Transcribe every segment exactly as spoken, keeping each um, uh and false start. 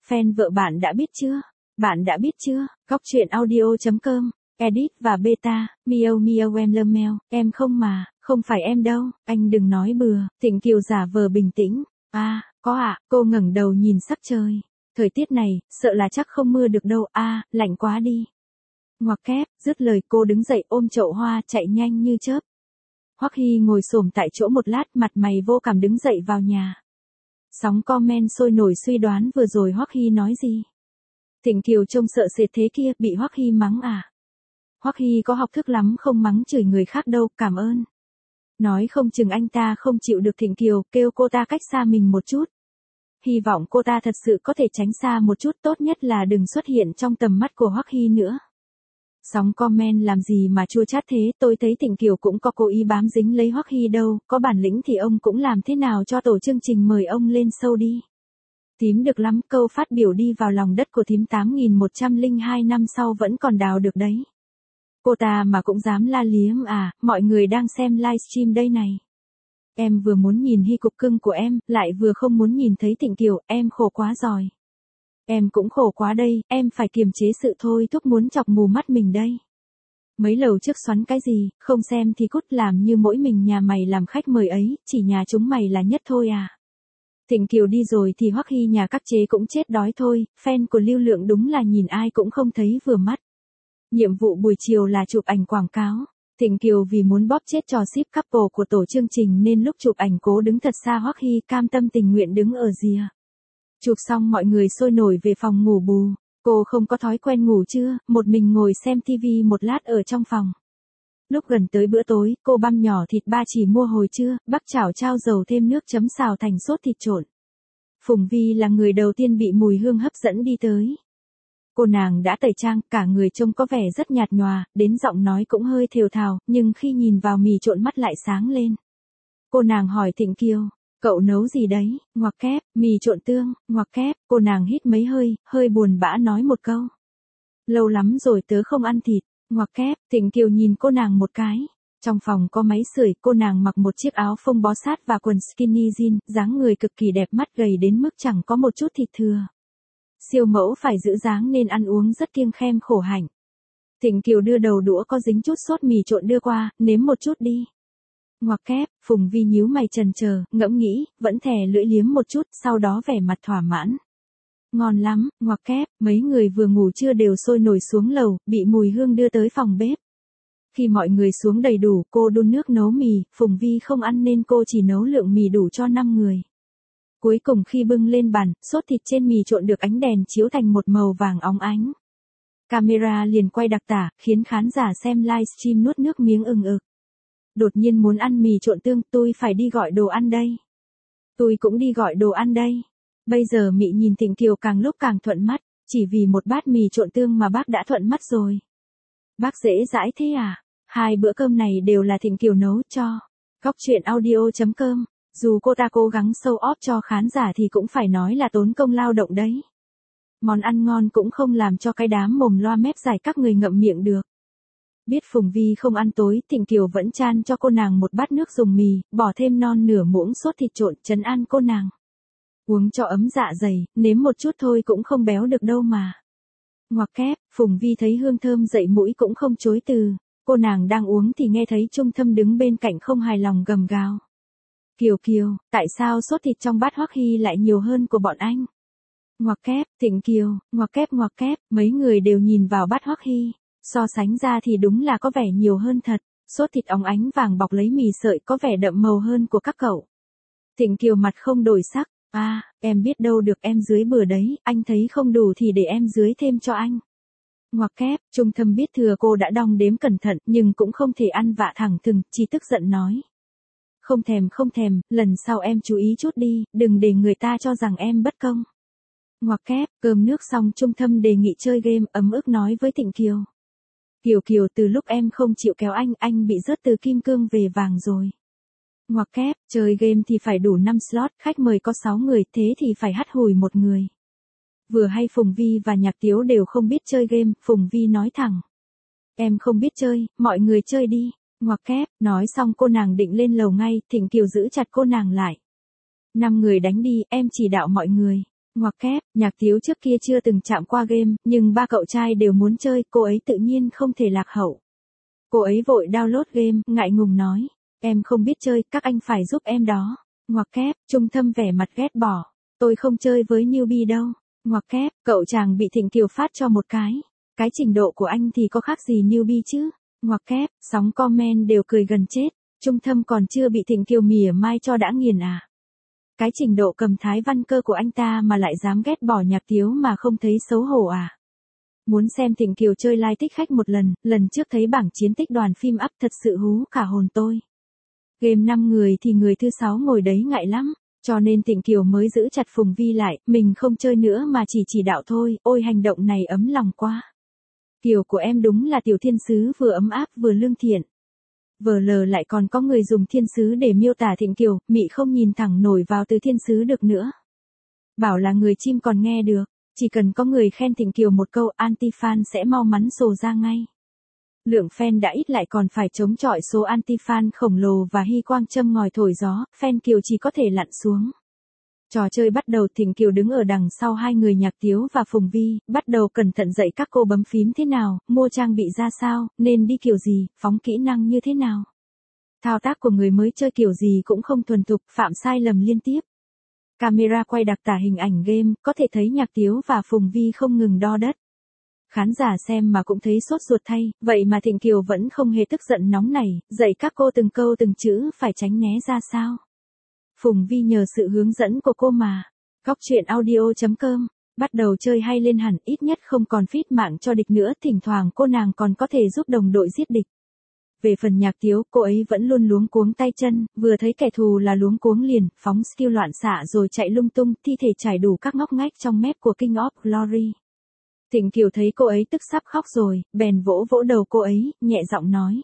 Fan vợ bạn đã biết chưa? Bạn đã biết chưa? Góc truyện audio chấm com, edit và beta, miêu miêu em lơ meo, em không mà, không phải em đâu, anh đừng nói bừa. Thịnh Kiều giả vờ bình tĩnh. À, có ạ, à, cô ngẩng đầu nhìn sắc trời. Thời tiết này, sợ là chắc không mưa được đâu, a, à, lạnh quá đi. Ngoặc kép, dứt lời cô đứng dậy ôm chậu hoa chạy nhanh như chớp. Hoắc Hy ngồi xổm tại chỗ một lát, mặt mày vô cảm đứng dậy vào nhà. Sóng comment sôi nổi suy đoán vừa rồi Hoắc Hy nói gì. Thịnh Kiều trông sợ sệt thế kia, bị Hoắc Hy mắng à? Hoắc Hy có học thức lắm không mắng chửi người khác đâu, cảm ơn. Nói không chừng anh ta không chịu được Thịnh Kiều, kêu cô ta cách xa mình một chút. Hy vọng cô ta thật sự có thể tránh xa một chút, tốt nhất là đừng xuất hiện trong tầm mắt của Hoắc Hy nữa. Sóng comment làm gì mà chua chát thế, tôi thấy Thịnh Kiều cũng có cố ý bám dính lấy Hoắc Hy đâu, có bản lĩnh thì ông cũng làm thế nào cho tổ chương trình mời ông lên show đi. Thím được lắm, câu phát biểu đi vào lòng đất của thím tám nghìn một trăm lẻ hai năm sau vẫn còn đào được đấy. Cô ta mà cũng dám la liếm à, mọi người đang xem livestream đây này. Em vừa muốn nhìn Hy cục cưng của em, lại vừa không muốn nhìn thấy Thịnh Kiều, em khổ quá rồi. Em cũng khổ quá đây, em phải kiềm chế sự thôi thúc muốn chọc mù mắt mình đây. Mấy lầu trước xoắn cái gì, không xem thì cút, làm như mỗi mình nhà mày làm khách mời ấy, chỉ nhà chúng mày là nhất thôi à. Thịnh Kiều đi rồi thì Hoắc Hy nhà các chế cũng chết đói thôi, fan của Lưu Lượng đúng là nhìn ai cũng không thấy vừa mắt. Nhiệm vụ buổi chiều là chụp ảnh quảng cáo. Thịnh Kiều vì muốn bóp chết trò ship couple của tổ chương trình nên lúc chụp ảnh cố đứng thật xa Hoắc Hy, cam tâm tình nguyện đứng ở rìa. Chụp xong mọi người sôi nổi về phòng ngủ bù. Cô không có thói quen ngủ trưa, một mình ngồi xem tivi một lát ở trong phòng. Lúc gần tới bữa tối, cô băm nhỏ thịt ba chỉ mua hồi trưa, bắc chảo trao dầu thêm nước chấm xào thành sốt thịt trộn. Phùng Vi là người đầu tiên bị mùi hương hấp dẫn đi tới. Cô nàng đã tẩy trang, cả người trông có vẻ rất nhạt nhòa, đến giọng nói cũng hơi thều thào, nhưng khi nhìn vào mì trộn mắt lại sáng lên. Cô nàng hỏi Thịnh Kiều, cậu nấu gì đấy, ngoặc kép, mì trộn tương, ngoặc kép, cô nàng hít mấy hơi, hơi buồn bã nói một câu. Lâu lắm rồi tớ không ăn thịt, ngoặc kép, Thịnh Kiều nhìn cô nàng một cái. Trong phòng có máy sưởi, cô nàng mặc một chiếc áo phông bó sát và quần skinny jean, dáng người cực kỳ đẹp, mắt gầy đến mức chẳng có một chút thịt thừa. Siêu mẫu phải giữ dáng nên ăn uống rất kiêng khem khổ hạnh. Thịnh Kiều đưa đầu đũa có dính chút sốt mì trộn đưa qua, nếm một chút đi. Ngoặc kép, Phùng Vi nhíu mày chần chờ, ngẫm nghĩ, vẫn thè lưỡi liếm một chút, sau đó vẻ mặt thỏa mãn. Ngon lắm, ngoặc kép, mấy người vừa ngủ trưa đều sôi nổi xuống lầu, bị mùi hương đưa tới phòng bếp. Khi mọi người xuống đầy đủ, cô đun nước nấu mì, Phùng Vi không ăn nên cô chỉ nấu lượng mì đủ cho năm người. Cuối cùng khi bưng lên bàn, sốt thịt trên mì trộn được ánh đèn chiếu thành một màu vàng óng ánh. Camera liền quay đặc tả, khiến khán giả xem livestream nuốt nước miếng ừng ực. Đột nhiên muốn ăn mì trộn tương, tôi phải đi gọi đồ ăn đây. Tôi cũng đi gọi đồ ăn đây. Bây giờ Mị nhìn Thịnh Kiều càng lúc càng thuận mắt, chỉ vì một bát mì trộn tương mà bác đã thuận mắt rồi. Bác dễ dãi thế à? Hai bữa cơm này đều là Thịnh Kiều nấu cho. Góc truyện audio chấm com. Dù cô ta cố gắng show off cho khán giả thì cũng phải nói là tốn công lao động đấy. Món ăn ngon cũng không làm cho cái đám mồm loa mép dài các người ngậm miệng được. Biết Phùng Vi không ăn tối, Thịnh Kiều vẫn chan cho cô nàng một bát nước dùng mì, bỏ thêm non nửa muỗng sốt thịt trộn, trấn an cô nàng. Uống cho ấm dạ dày, nếm một chút thôi cũng không béo được đâu mà. Ngoặc kép, Phùng Vi thấy hương thơm dậy mũi cũng không chối từ. Cô nàng đang uống thì nghe thấy Trung Thâm đứng bên cạnh không hài lòng gầm gào. Kiều Kiều, tại sao sốt thịt trong bát Hoắc Hy lại nhiều hơn của bọn anh? Ngoặc kép, Thịnh Kiều, ngoặc kép ngoặc kép, mấy người đều nhìn vào bát Hoắc Hy. So sánh ra thì đúng là có vẻ nhiều hơn thật, sốt thịt óng ánh vàng bọc lấy mì sợi có vẻ đậm màu hơn của các cậu. Thịnh Kiều mặt không đổi sắc, à, em biết đâu được, em dưới bừa đấy, anh thấy không đủ thì để em dưới thêm cho anh. Ngoặc kép, Trung Thâm biết thừa cô đã đong đếm cẩn thận nhưng cũng không thể ăn vạ thẳng thừng, chỉ tức giận nói. Không thèm không thèm, lần sau em chú ý chút đi, đừng để người ta cho rằng em bất công. Ngoặc kép, cơm nước xong Trung Thâm đề nghị chơi game, ấm ức nói với Thịnh Kiều. Kiều Kiều, từ lúc em không chịu kéo anh, anh bị rớt từ kim cương về vàng rồi. Ngoặc kép, chơi game thì phải đủ năm slot, khách mời có sáu người, thế thì phải hắt hủi một người. Vừa hay Phùng Vi và Nhạc Tiếu đều không biết chơi game, Phùng Vi nói thẳng. Em không biết chơi, mọi người chơi đi. Ngoặc kép, nói xong cô nàng định lên lầu ngay, Thịnh Kiều giữ chặt cô nàng lại. Năm người đánh đi, em chỉ đạo mọi người. Ngoặc kép, Nhạc Tiếu trước kia chưa từng chạm qua game, nhưng ba cậu trai đều muốn chơi, cô ấy tự nhiên không thể lạc hậu. Cô ấy vội download game, ngại ngùng nói. Em không biết chơi, các anh phải giúp em đó. Ngoặc kép, Trung Thâm vẻ mặt ghét bỏ. Tôi không chơi với newbie đâu. Ngoặc kép, cậu chàng bị Thịnh Kiều phát cho một cái. Cái trình độ của anh thì có khác gì newbie chứ. Ngoặc kép, sóng comment đều cười gần chết. Trung Thâm còn chưa bị Thịnh Kiều mỉa mai cho đã nghiền à. Cái trình độ cầm thái văn cơ của anh ta mà lại dám ghét bỏ Nhạc Tiếu mà không thấy xấu hổ à. Muốn xem Thịnh Kiều chơi live thích khách một lần, lần trước thấy bảng chiến tích đoàn phim up thật sự hú cả hồn tôi. Game năm người thì người thứ sáu ngồi đấy ngại lắm, cho nên Thịnh Kiều mới giữ chặt Phùng Vi lại, mình không chơi nữa mà chỉ chỉ đạo thôi, ôi hành động này ấm lòng quá. Kiều của em đúng là tiểu thiên sứ vừa ấm áp vừa lương thiện. Vờ lờ lại còn có người dùng thiên sứ để miêu tả Thịnh Kiều, mị không nhìn thẳng nổi vào từ thiên sứ được nữa. Bảo là người chim còn nghe được, chỉ cần có người khen Thịnh Kiều một câu anti-fan sẽ mau mắn sồ ra ngay. Lượng fan đã ít lại còn phải chống chọi số anti-fan khổng lồ và hy quang châm ngòi thổi gió, fan Kiều chỉ có thể lặn xuống. Trò chơi bắt đầu, Thịnh Kiều đứng ở đằng sau hai người Nhạc Tiếu và Phùng Vi, bắt đầu cẩn thận dạy các cô bấm phím thế nào, mua trang bị ra sao, nên đi kiểu gì, phóng kỹ năng như thế nào. Thao tác của người mới chơi kiểu gì cũng không thuần thục, phạm sai lầm liên tiếp. Camera quay đặc tả hình ảnh game, có thể thấy Nhạc Tiếu và Phùng Vi không ngừng đo đất. Khán giả xem mà cũng thấy sốt ruột thay, vậy mà Thịnh Kiều vẫn không hề tức giận nóng nảy, dạy các cô từng câu từng chữ phải tránh né ra sao. Phùng Vi nhờ sự hướng dẫn của cô mà. Góc truyện audio chấm com, bắt đầu chơi hay lên hẳn, ít nhất không còn feed mạng cho địch nữa, thỉnh thoảng cô nàng còn có thể giúp đồng đội giết địch. Về phần Nhạc Tiếu, cô ấy vẫn luôn luống cuống tay chân, vừa thấy kẻ thù là luống cuống liền, phóng skill loạn xạ rồi chạy lung tung, thi thể trải đủ các ngóc ngách trong map của King of Glory. Thịnh Kiều thấy cô ấy tức sắp khóc rồi, bèn vỗ vỗ đầu cô ấy, nhẹ giọng nói.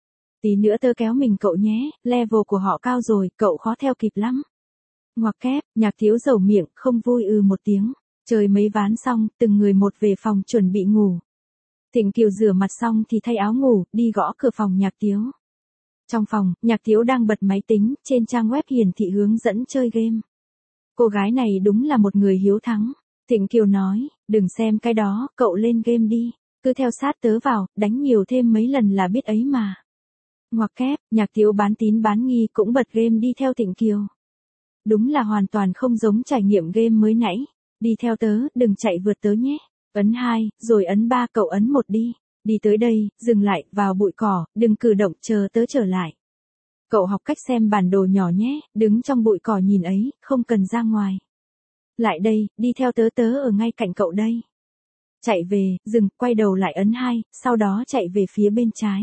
Tí nữa tớ kéo mình cậu nhé, level của họ cao rồi, cậu khó theo kịp lắm. Ngoặc kép, Nhạc Tiếu dầu miệng, không vui ư một tiếng. Chơi mấy ván xong, từng người một về phòng chuẩn bị ngủ. Thịnh Kiều rửa mặt xong thì thay áo ngủ, đi gõ cửa phòng Nhạc Tiếu. Trong phòng, Nhạc Tiếu đang bật máy tính, trên trang web hiển thị hướng dẫn chơi game. Cô gái này đúng là một người hiếu thắng. Thịnh Kiều nói, đừng xem cái đó, cậu lên game đi, cứ theo sát tớ vào, đánh nhiều thêm mấy lần là biết ấy mà. Ngoặc kép, Nhạc Tiếu bán tín bán nghi cũng bật game đi theo Thịnh Kiều. Đúng là hoàn toàn không giống trải nghiệm game mới nãy. Đi theo tớ, đừng chạy vượt tớ nhé. Ấn hai, rồi ấn ba, cậu ấn một đi. Đi tới đây, dừng lại, vào bụi cỏ, đừng cử động, chờ tớ trở lại. Cậu học cách xem bản đồ nhỏ nhé, đứng trong bụi cỏ nhìn ấy, không cần ra ngoài. Lại đây, đi theo tớ, tớ ở ngay cạnh cậu đây. Chạy về, dừng, quay đầu lại ấn hai, sau đó chạy về phía bên trái.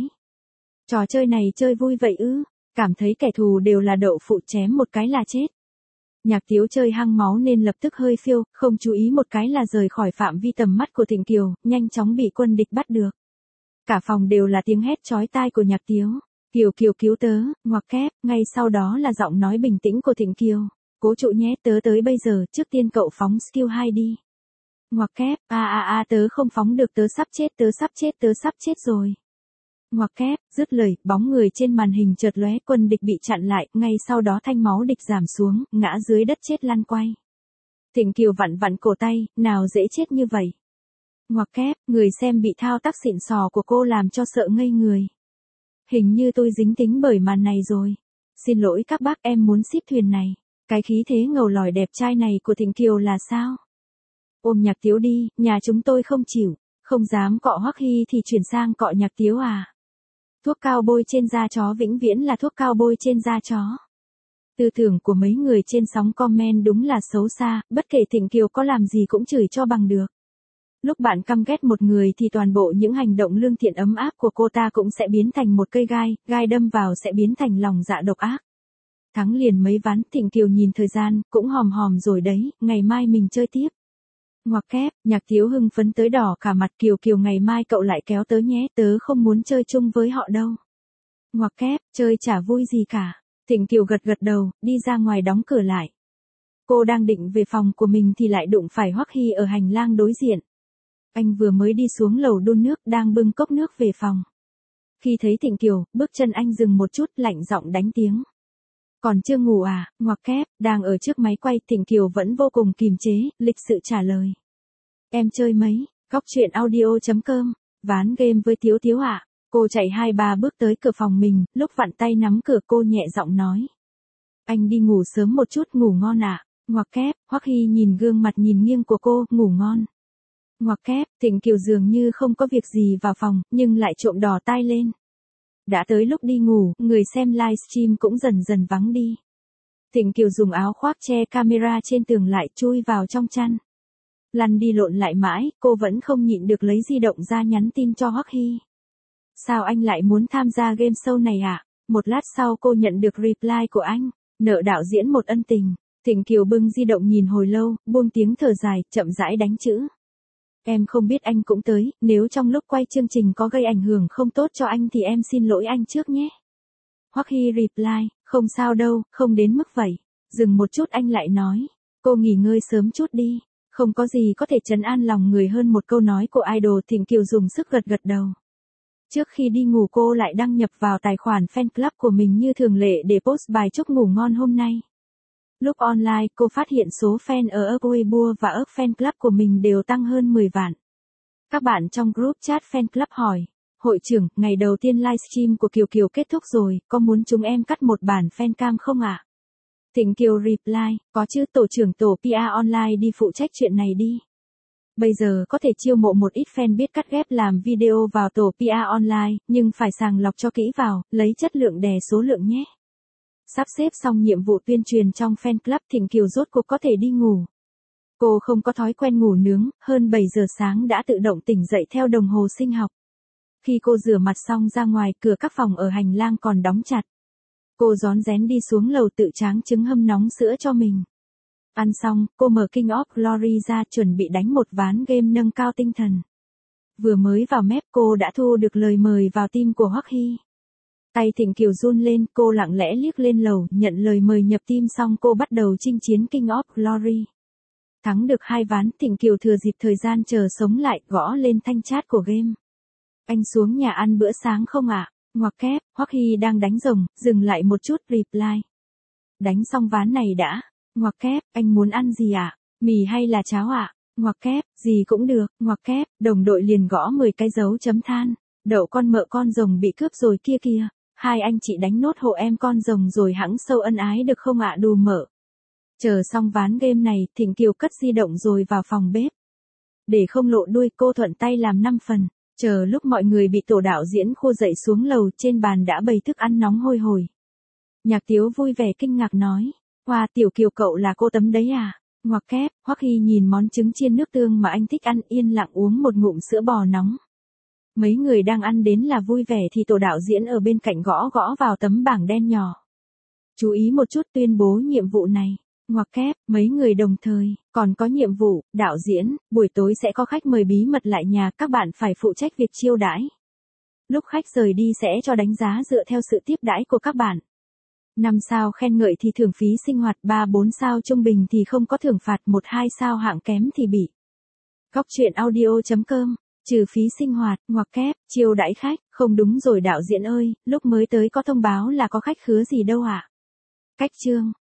Trò chơi này chơi vui vậy ư, cảm thấy kẻ thù đều là đậu phụ, chém một cái là chết. Nhạc Tiếu chơi hăng máu nên lập tức hơi phiêu, không chú ý một cái là rời khỏi phạm vi tầm mắt của Thịnh Kiều, nhanh chóng bị quân địch bắt được. Cả phòng đều là tiếng hét chói tai của Nhạc Tiếu. Kiều Kiều cứu tớ, ngoặc kép, ngay sau đó là giọng nói bình tĩnh của Thịnh Kiều. Cố trụ nhé, tớ tới bây giờ, trước tiên cậu phóng skill hai đi. Ngoặc kép, a a a tớ không phóng được, tớ sắp chết, tớ sắp chết, tớ sắp chết rồi. Ngoặc kép, dứt lời, bóng người trên màn hình chợt lóe, quân địch bị chặn lại, ngay sau đó thanh máu địch giảm xuống, ngã dưới đất chết lăn quay. Thịnh Kiều vặn vặn cổ tay, nào dễ chết như vậy. Ngoặc kép, người xem bị thao tác xịn sò của cô làm cho sợ ngây người. Hình như tôi dính tính bởi màn này rồi. Xin lỗi các bác, em muốn ship thuyền này. Cái khí thế ngầu lòi đẹp trai này của Thịnh Kiều là sao? Ôm Nhạc Tiếu đi, nhà chúng tôi không chịu, không dám cọ Hoắc Hy thì chuyển sang cọ Nhạc Tiếu à. Thuốc cao bôi trên da chó vĩnh viễn là thuốc cao bôi trên da chó. Tư tưởng của mấy người trên sóng comment đúng là xấu xa, bất kể Thịnh Kiều có làm gì cũng chửi cho bằng được. Lúc bạn căm ghét một người thì toàn bộ những hành động lương thiện ấm áp của cô ta cũng sẽ biến thành một cây gai, gai đâm vào sẽ biến thành lòng dạ độc ác. Thắng liền mấy ván, Thịnh Kiều nhìn thời gian, cũng hòm hòm rồi đấy, ngày mai mình chơi tiếp. Ngoặc kép, Nhạc Tiếu hưng phấn tới đỏ cả mặt. Kiều Kiều ngày mai cậu lại kéo tớ nhé, tớ không muốn chơi chung với họ đâu. Ngoặc kép, chơi chả vui gì cả. Thịnh Kiều gật gật đầu, đi ra ngoài đóng cửa lại. Cô đang định về phòng của mình thì lại đụng phải Hoắc Hy ở hành lang đối diện. Anh vừa mới đi xuống lầu đun nước, đang bưng cốc nước về phòng. Khi thấy Thịnh Kiều, bước chân anh dừng một chút, lạnh giọng đánh tiếng. Còn chưa ngủ à, ngoặc kép, đang ở trước máy quay Thịnh Kiều vẫn vô cùng kìm chế, lịch sự trả lời. Em chơi mấy, góc truyện audio.com, ván game với Tiếu Tiếu ạ. À? Cô chạy hai ba bước tới cửa phòng mình, lúc vặn tay nắm cửa cô nhẹ giọng nói. Anh đi ngủ sớm một chút, ngủ ngon ạ. À? Ngoặc kép, Hoắc Hy nhìn gương mặt nhìn nghiêng của cô, ngủ ngon. Ngoặc kép, Thịnh Kiều dường như không có việc gì vào phòng, nhưng lại trộm đỏ tai lên. Đã tới lúc đi ngủ, người xem livestream cũng dần dần vắng đi. Thịnh Kiều dùng áo khoác che camera trên tường lại chui vào trong chăn. Lăn đi lộn lại mãi, cô vẫn không nhịn được lấy di động ra nhắn tin cho Hoắc Hy. Sao anh lại muốn tham gia game show này ạ? À? Một lát sau cô nhận được reply của anh. Nợ đạo diễn một ân tình. Thịnh Kiều bưng di động nhìn hồi lâu, buông tiếng thở dài, chậm rãi đánh chữ. Em không biết anh cũng tới, nếu trong lúc quay chương trình có gây ảnh hưởng không tốt cho anh thì em xin lỗi anh trước nhé. Hoắc Hy reply, không sao đâu, không đến mức vậy. Dừng một chút anh lại nói, cô nghỉ ngơi sớm chút đi. Không có gì có thể trấn an lòng người hơn một câu nói của idol. Thịnh Kiều dùng sức gật gật đầu. Trước khi đi ngủ cô lại đăng nhập vào tài khoản fan club của mình như thường lệ để post bài chúc ngủ ngon hôm nay. Lúc online cô phát hiện số fan ở Weibo và ở fan club của mình đều tăng hơn mười vạn. Các bạn trong group chat fan club hỏi, hội trưởng, ngày đầu tiên livestream của Kiều Kiều kết thúc rồi, có muốn chúng em cắt một bản fan cam không ạ? À? Thịnh Kiều reply, có chứ, tổ trưởng tổ pê e online đi phụ trách chuyện này đi. Bây giờ có thể chiêu mộ một ít fan biết cắt ghép làm video vào tổ pê e online, nhưng phải sàng lọc cho kỹ vào, lấy chất lượng đè số lượng nhé. Sắp xếp xong nhiệm vụ tuyên truyền trong fan club, Thịnh Kiều rốt cuộc có thể đi ngủ. Cô không có thói quen ngủ nướng, hơn bảy giờ sáng đã tự động tỉnh dậy theo đồng hồ sinh học. Khi cô rửa mặt xong ra ngoài, cửa các phòng ở hành lang còn đóng chặt. Cô rón rén đi xuống lầu tự tráng trứng hâm nóng sữa cho mình. Ăn xong, cô mở King of Glory ra chuẩn bị đánh một ván game nâng cao tinh thần. Vừa mới vào mép cô đã thu được lời mời vào team của Hoắc Hy. Tay Thịnh Kiều run lên, cô lặng lẽ liếc lên lầu, nhận lời mời nhập team xong cô bắt đầu chinh chiến King of Glory. Thắng được hai ván, Thịnh Kiều thừa dịp thời gian chờ sống lại, gõ lên thanh chat của game. Anh xuống nhà ăn bữa sáng không ạ? À? Ngoặc kép, Hoắc Hy đang đánh rồng, dừng lại một chút reply. Đánh xong ván này đã. Ngoặc kép, anh muốn ăn gì ạ? À? Mì hay là cháo ạ? À? Ngoặc kép, gì cũng được. Ngoặc kép, đồng đội liền gõ mười cái dấu chấm than. Đậu con mợ con rồng bị cướp rồi kia kìa. Hai anh chị đánh nốt hộ em con rồng rồi hẵng sâu ân ái được không ạ? À? Đù mợ. Chờ xong ván game này, Thịnh Kiều cất di động rồi vào phòng bếp. Để không lộ đuôi cô thuận tay làm năm phần. Chờ lúc mọi người bị tổ đạo diễn khô dậy xuống lầu, trên bàn đã bày thức ăn nóng hôi hổi. Nhạc Tiếu vui vẻ kinh ngạc nói. Wow, Tiểu Kiều cậu là cô Tấm đấy à? Ngoặc kép, Hoắc Hy nhìn món trứng chiên nước tương mà anh thích ăn, yên lặng uống một ngụm sữa bò nóng. Mấy người đang ăn đến là vui vẻ thì tổ đạo diễn ở bên cạnh gõ gõ vào tấm bảng đen nhỏ. Chú ý một chút, tuyên bố nhiệm vụ này. Ngoặc kép, mấy người đồng thời, còn có nhiệm vụ, đạo diễn, buổi tối sẽ có khách mời bí mật lại nhà, các bạn phải phụ trách việc chiêu đãi. Lúc khách rời đi sẽ cho đánh giá dựa theo sự tiếp đãi của các bạn. năm sao khen ngợi thì thưởng phí sinh hoạt, ba bốn sao trung bình thì không có thưởng phạt, một hai sao hạng kém thì bị. Góc truyện audio.com, trừ phí sinh hoạt, ngoặc kép, chiêu đãi khách, không đúng rồi đạo diễn ơi, lúc mới tới có thông báo là có khách khứa gì đâu ạ? À? Cách chương.